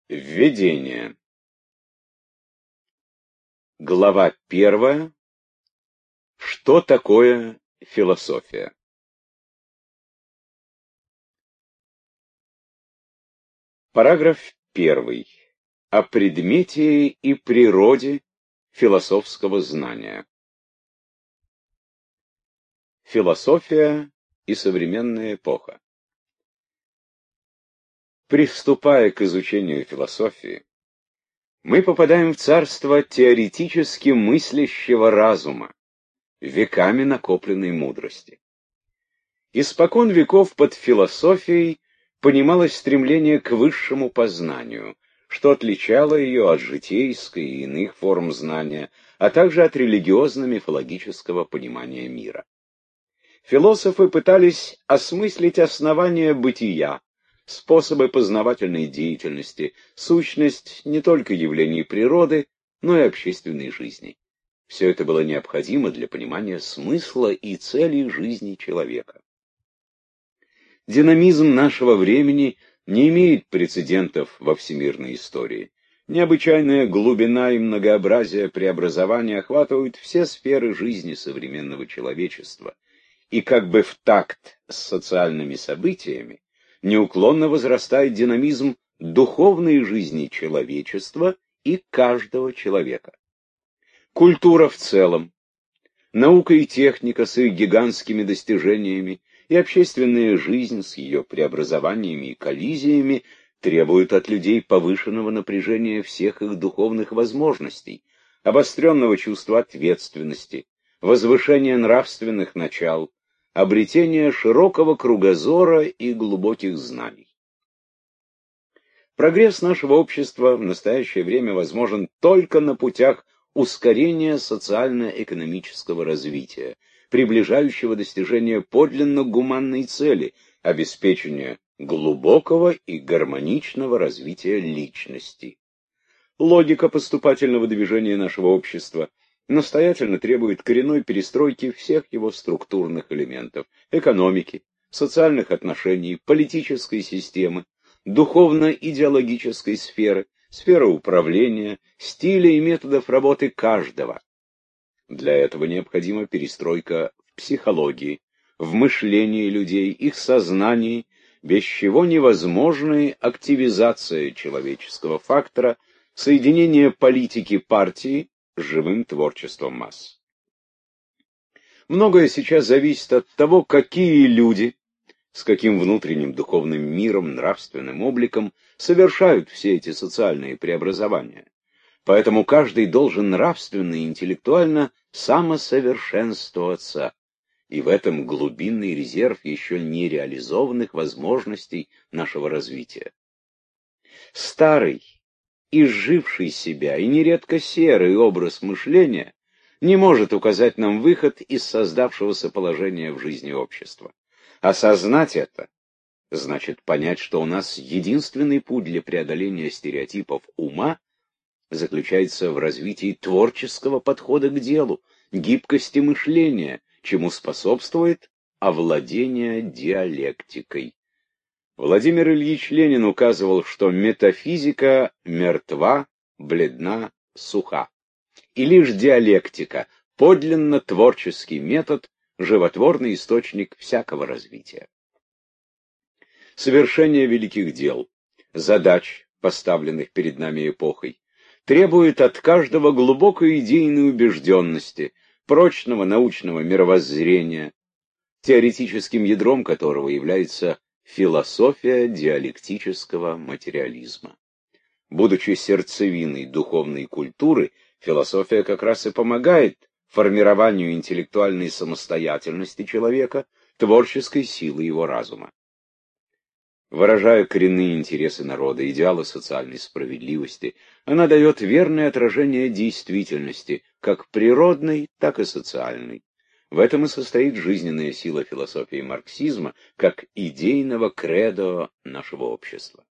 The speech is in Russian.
Введение. Глава 1. Что такое философия? Параграф 1. О предмете и природе философского знания. Философия и современная эпоха. Приступая к изучению философии, мы попадаем в царство теоретически мыслящего разума, веками накопленной мудрости. Испокон веков под философией понималось стремление к высшему познанию, что отличало ее от житейской и иных форм знания, а также от религиозно-мифологического понимания мира. Философы пытались осмыслить основания бытия, способы познавательной деятельности, сущность не только явлений природы, но и общественной жизни. Все это было необходимо для понимания смысла и целей жизни человека. Динамизм нашего времени не имеет прецедентов во всемирной истории. Необычайная глубина и многообразие преобразования охватывают все сферы жизни современного человечества, и как бы в такт с социальными событиями неуклонно возрастает динамизм духовной жизни человечества и каждого человека. Культура в целом, наука и техника с их гигантскими достижениями и общественная жизнь с ее преобразованиями и коллизиями требуют от людей повышенного напряжения всех их духовных возможностей, обостренного чувства ответственности, возвышения нравственных начал, обретения широкого кругозора и глубоких знаний. Прогресс нашего общества в настоящее время возможен только на путях ускорения социально-экономического развития, приближающего достижения подлинно гуманной цели – обеспечения глубокого и гармоничного развития личности. Логика поступательного движения нашего общества настоятельно требует коренной перестройки всех его структурных элементов – экономики, социальных отношений, политической системы, духовно-идеологической сферы, сферы управления, стиля и методов работы каждого. Для этого необходима перестройка в психологии, в мышлении людей, их сознании, без чего невозможна активизация человеческого фактора, соединение политики партии с живым творчеством масс. Многое сейчас зависит от того, какие люди, с каким внутренним духовным миром, нравственным обликом совершают все эти социальные преобразования. Поэтому каждый должен нравственно и интеллектуально самосовершенствоваться, и в этом глубинный резерв еще не реализованных возможностей нашего развития. Старый, изживший себя и нередко серый образ мышления не может указать нам выход из создавшегося положения в жизни общества. Осознать это значит понять, что у нас единственный путь для преодоления стереотипов ума заключается в развитии творческого подхода к делу, гибкости мышления, чему способствует овладение диалектикой. Владимир Ильич Ленин указывал, что метафизика мертва, бледна, суха, и лишь диалектика, подлинно творческий метод, животворный источник всякого развития. Совершение великих дел, задач, поставленных перед нами эпохой, требует от каждого глубокой идейной убежденности, прочного научного мировоззрения, теоретическим ядром которого является философия диалектического материализма. Будучи сердцевиной духовной культуры, философия как раз и помогает формированию интеллектуальной самостоятельности человека, творческой силы его разума. Выражая коренные интересы народа, идеалы социальной справедливости, она дает верное отражение действительности, как природной, так и социальной. В этом и состоит жизненная сила философии марксизма, как идейного кредо нашего общества.